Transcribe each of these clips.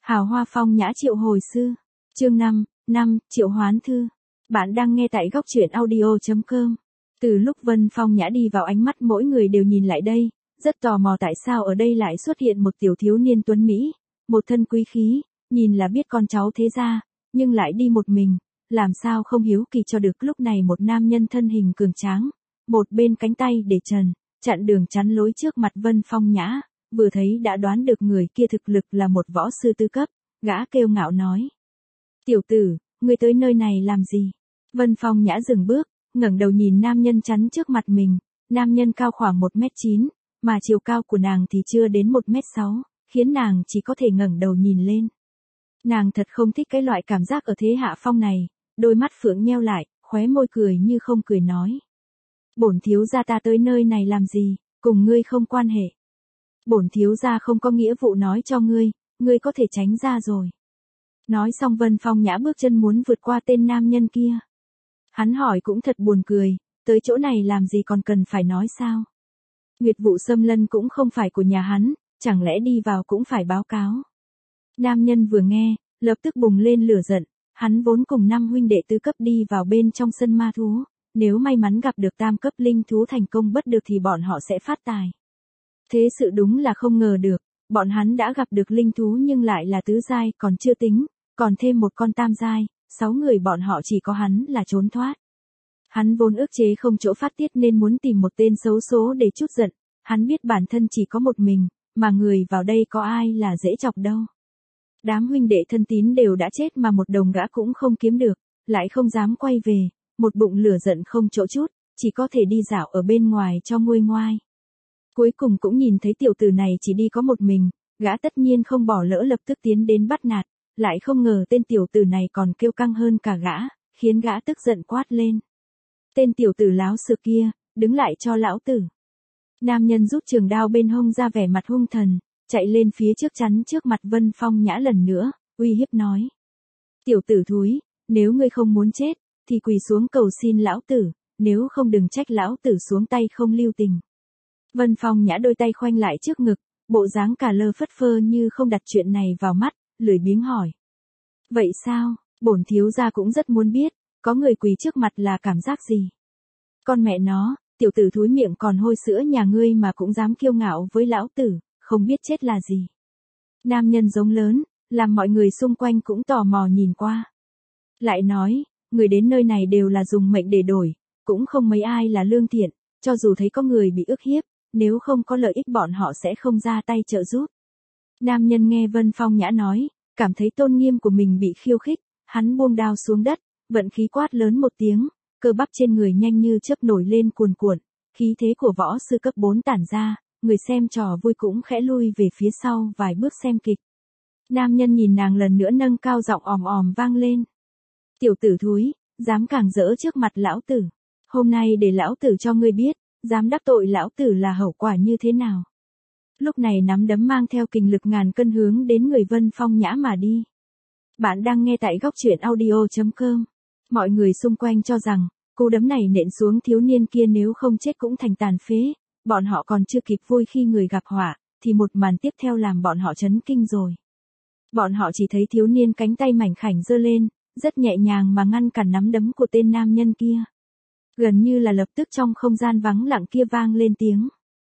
Hào hoa phong nhã triệu hồi sư. Chương 5, triệu hoán thư. Bạn đang nghe tại góc truyện audio.com. Từ lúc Vân Phong Nhã đi vào, ánh mắt mỗi người đều nhìn lại đây, rất tò mò tại sao ở đây lại xuất hiện một tiểu thiếu niên tuấn Mỹ, một thân quý khí, nhìn là biết con cháu thế gia, nhưng lại đi một mình, làm sao không hiếu kỳ cho được. Lúc này một nam nhân thân hình cường tráng, một bên cánh tay để trần, chặn đường chắn lối trước mặt Vân Phong Nhã, vừa thấy đã đoán được người kia thực lực là một võ sư tư cấp, gã kêu ngạo nói. Tiểu tử, ngươi tới nơi này làm gì? Vân Phong Nhã dừng bước, ngẩng đầu nhìn nam nhân chắn trước mặt mình, nam nhân cao khoảng 1m9, mà chiều cao của nàng thì chưa đến 1m6, khiến nàng chỉ có thể ngẩng đầu nhìn lên. Nàng thật không thích cái loại cảm giác ở thế hạ phong này, đôi mắt phượng nheo lại, khóe môi cười như không cười nói. Bổn thiếu gia ta tới nơi này làm gì, cùng ngươi không quan hệ. Bổn thiếu gia không có nghĩa vụ nói cho ngươi có thể tránh ra rồi. Nói xong Vân Phong Nhã bước chân muốn vượt qua tên nam nhân kia. Hắn hỏi cũng thật buồn cười, tới chỗ này làm gì còn cần phải nói sao? Nguyệt vụ xâm lân cũng không phải của nhà hắn, chẳng lẽ đi vào cũng phải báo cáo? Nam nhân vừa nghe, lập tức bùng lên lửa giận, hắn vốn cùng 5 huynh đệ tứ cấp đi vào bên trong sân ma thú, nếu may mắn gặp được tam cấp linh thú thành công bất được thì bọn họ sẽ phát tài. Thế sự đúng là không ngờ được, bọn hắn đã gặp được linh thú nhưng lại là tứ giai, còn chưa tính, còn thêm một con tam giai, 6 người bọn họ chỉ có hắn là trốn thoát. Hắn vốn ức chế không chỗ phát tiết nên muốn tìm một tên xấu số để trút giận, hắn biết bản thân chỉ có một mình, mà người vào đây có ai là dễ chọc đâu. Đám huynh đệ thân tín đều đã chết mà một đồng gã cũng không kiếm được, lại không dám quay về, một bụng lửa giận không chỗ trút, chỉ có thể đi dạo ở bên ngoài cho nguôi ngoai. Cuối cùng cũng nhìn thấy tiểu tử này chỉ đi có một mình, gã tất nhiên không bỏ lỡ lập tức tiến đến bắt nạt, lại không ngờ tên tiểu tử này còn kêu căng hơn cả gã, khiến gã tức giận quát lên. Tên tiểu tử láo xược kia, đứng lại cho lão tử. Nam nhân rút trường đao bên hông ra vẻ mặt hung thần, chạy lên phía trước chắn trước mặt Vân Phong Nhã lần nữa, uy hiếp nói. Tiểu tử thúi, nếu ngươi không muốn chết, thì quỳ xuống cầu xin lão tử, nếu không đừng trách lão tử xuống tay không lưu tình. Vân Phong Nhã đôi tay khoanh lại trước ngực, bộ dáng cả lơ phất phơ như không đặt chuyện này vào mắt, lười biếng hỏi. Vậy sao, bổn thiếu gia cũng rất muốn biết, có người quỳ trước mặt là cảm giác gì? Con mẹ nó, tiểu tử thúi miệng còn hôi sữa nhà ngươi mà cũng dám kiêu ngạo với lão tử, không biết chết là gì. Nam nhân giống lớn, làm mọi người xung quanh cũng tò mò nhìn qua. Lại nói, người đến nơi này đều là dùng mệnh để đổi, cũng không mấy ai là lương thiện, cho dù thấy có người bị ức hiếp, nếu không có lợi ích bọn họ sẽ không ra tay trợ giúp. Nam nhân nghe Vân Phong Nhã nói, cảm thấy tôn nghiêm của mình bị khiêu khích, hắn buông đao xuống đất, vận khí quát lớn một tiếng, cơ bắp trên người nhanh như chớp nổi lên cuồn cuộn, khí thế của võ sư cấp 4 tản ra, người xem trò vui cũng khẽ lui về phía sau vài bước xem kịch. Nam nhân nhìn nàng lần nữa nâng cao giọng òm òm vang lên. Tiểu tử thúi, dám cản rỡ trước mặt lão tử. Hôm nay để lão tử cho ngươi biết, dám đắc tội lão tử là hậu quả như thế nào. Lúc này nắm đấm mang theo kình lực ngàn cân hướng đến người Vân Phong Nhã mà đi. Bạn đang nghe tại góc truyện audio.com. Mọi người xung quanh cho rằng, cú đấm này nện xuống thiếu niên kia nếu không chết cũng thành tàn phế, bọn họ còn chưa kịp vui khi người gặp họa, thì một màn tiếp theo làm bọn họ chấn kinh rồi. Bọn họ chỉ thấy thiếu niên cánh tay mảnh khảnh giơ lên, rất nhẹ nhàng mà ngăn cản nắm đấm của tên nam nhân kia. Gần như là lập tức trong không gian vắng lặng kia vang lên tiếng.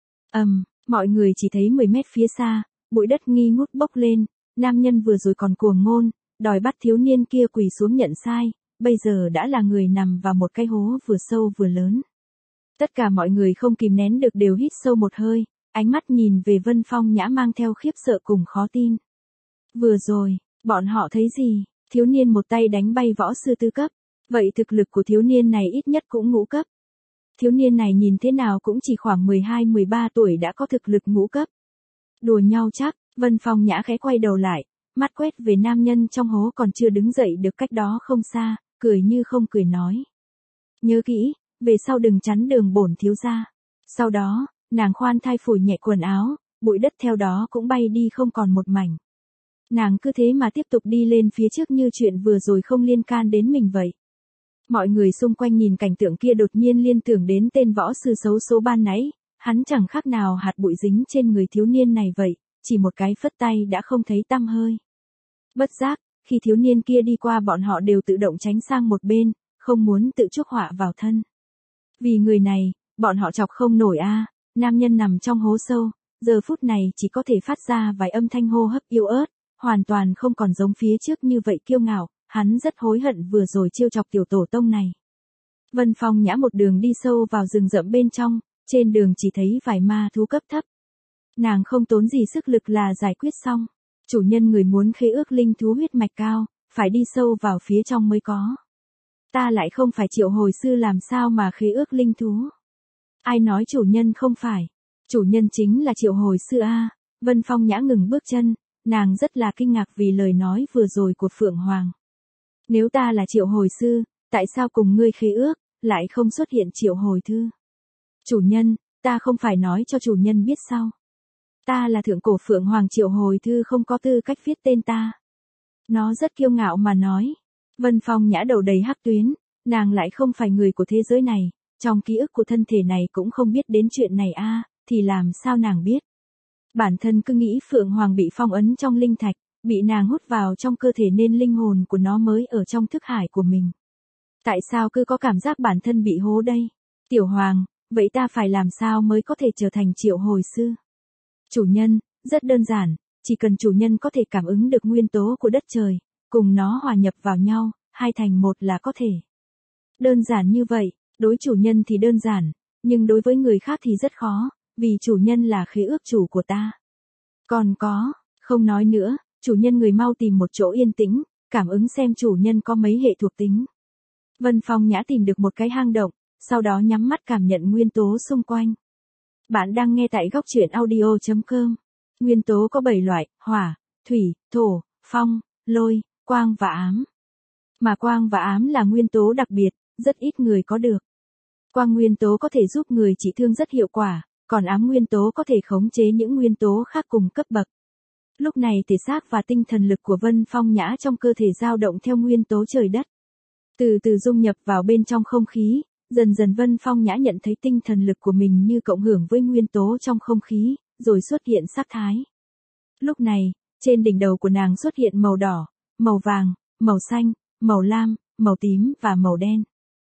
Mọi người chỉ thấy 10 mét phía xa, bụi đất nghi ngút bốc lên, nam nhân vừa rồi còn cuồng ngôn, đòi bắt thiếu niên kia quỳ xuống nhận sai, bây giờ đã là người nằm vào một cái hố vừa sâu vừa lớn. Tất cả mọi người không kìm nén được đều hít sâu một hơi, ánh mắt nhìn về Vân Phong Nhã mang theo khiếp sợ cùng khó tin. Vừa rồi, bọn họ thấy gì? Thiếu niên một tay đánh bay võ sư tư cấp, vậy thực lực của thiếu niên này ít nhất cũng ngũ cấp. Thiếu niên này nhìn thế nào cũng chỉ khoảng 12-13 tuổi đã có thực lực ngũ cấp. Đùa nhau chắc, Vân Phong Nhã khẽ quay đầu lại, mắt quét về nam nhân trong hố còn chưa đứng dậy được cách đó không xa, cười như không cười nói. Nhớ kỹ, về sau đừng chắn đường bổn thiếu gia. Sau đó, nàng khoan thai phủi nhẹ quần áo, bụi đất theo đó cũng bay đi không còn một mảnh. Nàng cứ thế mà tiếp tục đi lên phía trước như chuyện vừa rồi không liên can đến mình vậy. Mọi người xung quanh nhìn cảnh tượng kia đột nhiên liên tưởng đến tên võ sư xấu số ban nãy, hắn chẳng khác nào hạt bụi dính trên người thiếu niên này vậy, chỉ một cái phất tay đã không thấy tăm hơi. Bất giác, khi thiếu niên kia đi qua bọn họ đều tự động tránh sang một bên, không muốn tự chuốc họa vào thân. Vì người này, bọn họ chọc không nổi a. Nam nhân nằm trong hố sâu, giờ phút này chỉ có thể phát ra vài âm thanh hô hấp yếu ớt, hoàn toàn không còn giống phía trước như vậy kiêu ngạo, hắn rất hối hận vừa rồi trêu chọc tiểu tổ tông này. Vân Phong Nhã một đường đi sâu vào rừng rậm bên trong, trên đường chỉ thấy vài ma thú cấp thấp. Nàng không tốn gì sức lực là giải quyết xong. Chủ nhân người muốn khế ước linh thú huyết mạch cao, phải đi sâu vào phía trong mới có. Ta lại không phải triệu hồi sư làm sao mà khế ước linh thú. Ai nói chủ nhân không phải? Chủ nhân chính là triệu hồi sư a. Vân Phong Nhã ngừng bước chân, nàng rất là kinh ngạc vì lời nói vừa rồi của Phượng Hoàng. Nếu ta là triệu hồi sư, tại sao cùng ngươi khế ước, lại không xuất hiện triệu hồi thư? Chủ nhân, ta không phải nói cho chủ nhân biết sao? Ta là thượng cổ Phượng Hoàng triệu hồi thư không có tư cách viết tên ta. Nó rất kiêu ngạo mà nói. Vân Phong Nhã đầu đầy hắc tuyến, nàng lại không phải người của thế giới này, trong ký ức của thân thể này cũng không biết đến chuyện này a, thì làm sao nàng biết? Bản thân cứ nghĩ Phượng Hoàng bị phong ấn trong linh thạch, bị nàng hút vào trong cơ thể nên linh hồn của nó mới ở trong thức hải của mình. Tại sao cứ có cảm giác bản thân bị hố đây? Tiểu Hoàng, vậy ta phải làm sao mới có thể trở thành triệu hồi sư? Chủ nhân, rất đơn giản, chỉ cần chủ nhân có thể cảm ứng được nguyên tố của đất trời, cùng nó hòa nhập vào nhau, hai thành một là có thể. Đơn giản như vậy, đối chủ nhân thì đơn giản, nhưng đối với người khác thì rất khó, vì chủ nhân là khế ước chủ của ta. Còn có, không nói nữa, chủ nhân người mau tìm một chỗ yên tĩnh, cảm ứng xem chủ nhân có mấy hệ thuộc tính. Vân Phong Nhã tìm được một cái hang động, sau đó nhắm mắt cảm nhận nguyên tố xung quanh. Bạn đang nghe tại góc truyện audio.com. Nguyên tố có 7 loại: hỏa, thủy, thổ, phong, lôi, quang và ám. Mà quang và ám là nguyên tố đặc biệt, rất ít người có được. Quang nguyên tố có thể giúp người trị thương rất hiệu quả, còn ám nguyên tố có thể khống chế những nguyên tố khác cùng cấp bậc. Lúc này thể xác và tinh thần lực của Vân Phong Nhã trong cơ thể dao động theo nguyên tố trời đất. Từ từ dung nhập vào bên trong không khí, dần dần Vân Phong Nhã nhận thấy tinh thần lực của mình như cộng hưởng với nguyên tố trong không khí, rồi xuất hiện sắc thái. Lúc này, trên đỉnh đầu của nàng xuất hiện màu đỏ, màu vàng, màu xanh, màu lam, màu tím và màu đen.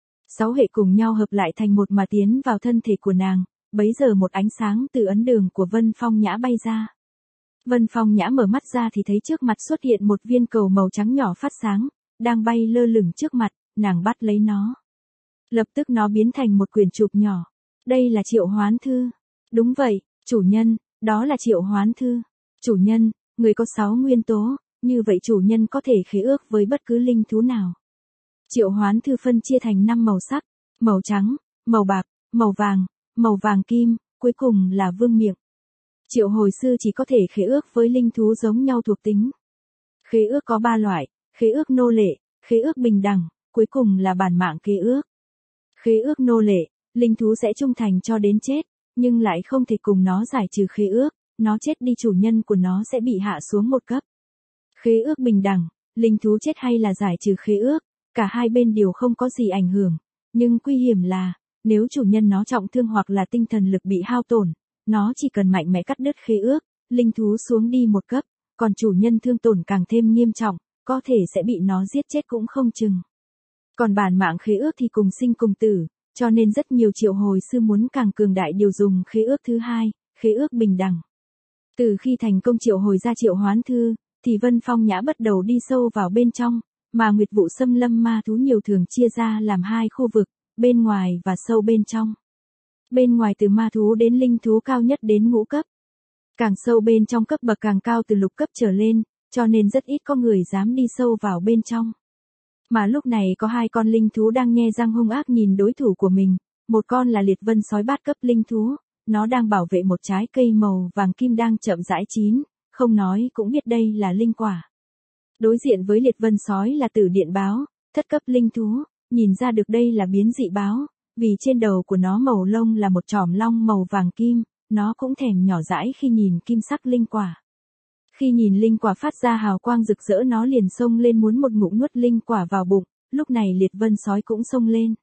6 hệ cùng nhau hợp lại thành một mà tiến vào thân thể của nàng, bấy giờ một ánh sáng từ ấn đường của Vân Phong Nhã bay ra. Vân Phong Nhã mở mắt ra thì thấy trước mặt xuất hiện một viên cầu màu trắng nhỏ phát sáng, đang bay lơ lửng trước mặt, nàng bắt lấy nó. Lập tức nó biến thành một quyển trục nhỏ. Đây là triệu hoán thư. Đúng vậy, chủ nhân, đó là triệu hoán thư. Chủ nhân, người có 6 nguyên tố, như vậy chủ nhân có thể khế ước với bất cứ linh thú nào. Triệu hoán thư phân chia thành 5 màu sắc: màu trắng, màu bạc, màu vàng kim, cuối cùng là vương miện. Triệu hồi sư chỉ có thể khế ước với linh thú giống nhau thuộc tính. Khế ước có 3 loại: khế ước nô lệ, khế ước bình đẳng, cuối cùng là bản mạng khế ước. Khế ước nô lệ, linh thú sẽ trung thành cho đến chết, nhưng lại không thể cùng nó giải trừ khế ước, nó chết đi chủ nhân của nó sẽ bị hạ xuống một cấp. Khế ước bình đẳng, linh thú chết hay là giải trừ khế ước, cả hai bên đều không có gì ảnh hưởng, nhưng nguy hiểm là, nếu chủ nhân nó trọng thương hoặc là tinh thần lực bị hao tổn, nó chỉ cần mạnh mẽ cắt đứt khế ước, linh thú xuống đi một cấp, còn chủ nhân thương tổn càng thêm nghiêm trọng, có thể sẽ bị nó giết chết cũng không chừng. Còn bản mạng khế ước thì cùng sinh cùng tử, cho nên rất nhiều triệu hồi sư muốn càng cường đại đều dùng khế ước thứ hai, khế ước bình đẳng. Từ khi thành công triệu hồi ra triệu hoán thư, thì Vân Phong Nhã bắt đầu đi sâu vào bên trong, mà Nguyệt Vụ Xâm Lâm ma thú nhiều thường chia ra làm 2 khu vực, bên ngoài và sâu bên trong. Bên ngoài từ ma thú đến linh thú cao nhất đến ngũ cấp. Càng sâu bên trong cấp bậc càng cao từ lục cấp trở lên, cho nên rất ít có người dám đi sâu vào bên trong. Mà lúc này có 2 con linh thú đang nhe răng hung ác nhìn đối thủ của mình, một con là liệt vân sói bát cấp linh thú, nó đang bảo vệ một trái cây màu vàng kim đang chậm rãi chín, không nói cũng biết đây là linh quả. Đối diện với liệt vân sói là tử điện báo, thất cấp linh thú, nhìn ra được đây là biến dị báo, vì trên đầu của nó màu lông là một chòm long màu vàng kim, nó cũng thèm nhỏ dãi khi nhìn kim sắc linh quả. Khi nhìn linh quả phát ra hào quang rực rỡ nó liền xông lên muốn một ngụm nuốt linh quả vào bụng, lúc này liệt vân sói cũng xông lên.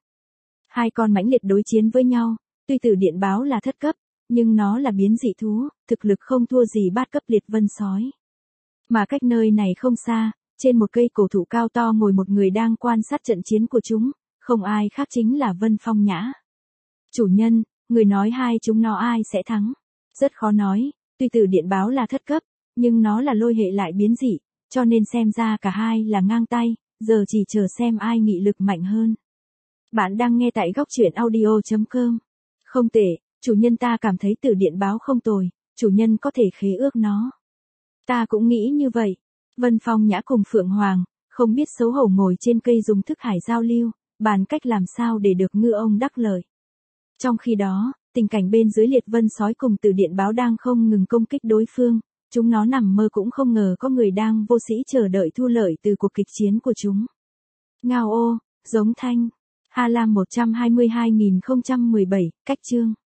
2 con mãnh liệt đối chiến với nhau, tuy tử điện báo là thất cấp, nhưng nó là biến dị thú, thực lực không thua gì bát cấp liệt vân sói. Mà cách nơi này không xa, trên một cây cổ thụ cao to ngồi một người đang quan sát trận chiến của chúng, không ai khác chính là Vân Phong Nhã. Chủ nhân, người nói hai chúng nó ai sẽ thắng? Rất khó nói, tuy tử điện báo là thất cấp, nhưng nó là lôi hệ lại biến dị, cho nên xem ra cả hai là ngang tay, giờ chỉ chờ xem ai nghị lực mạnh hơn. Bạn đang nghe tại góc truyện audio.com. Không tệ, chủ nhân ta cảm thấy tử điện báo không tồi, chủ nhân có thể khế ước nó. Ta cũng nghĩ như vậy. Vân Phong Nhã cùng Phượng Hoàng, không biết xấu hổ ngồi trên cây dùng thức hải giao lưu, bàn cách làm sao để được ngư ông đắc lợi. Trong khi đó, tình cảnh bên dưới liệt vân sói cùng tử điện báo đang không ngừng công kích đối phương, chúng nó nằm mơ cũng không ngờ có người đang vô sĩ chờ đợi thu lợi từ cuộc kịch chiến của chúng. Ngao ô, giống thanh. Ha Lam 122.017, cách chương.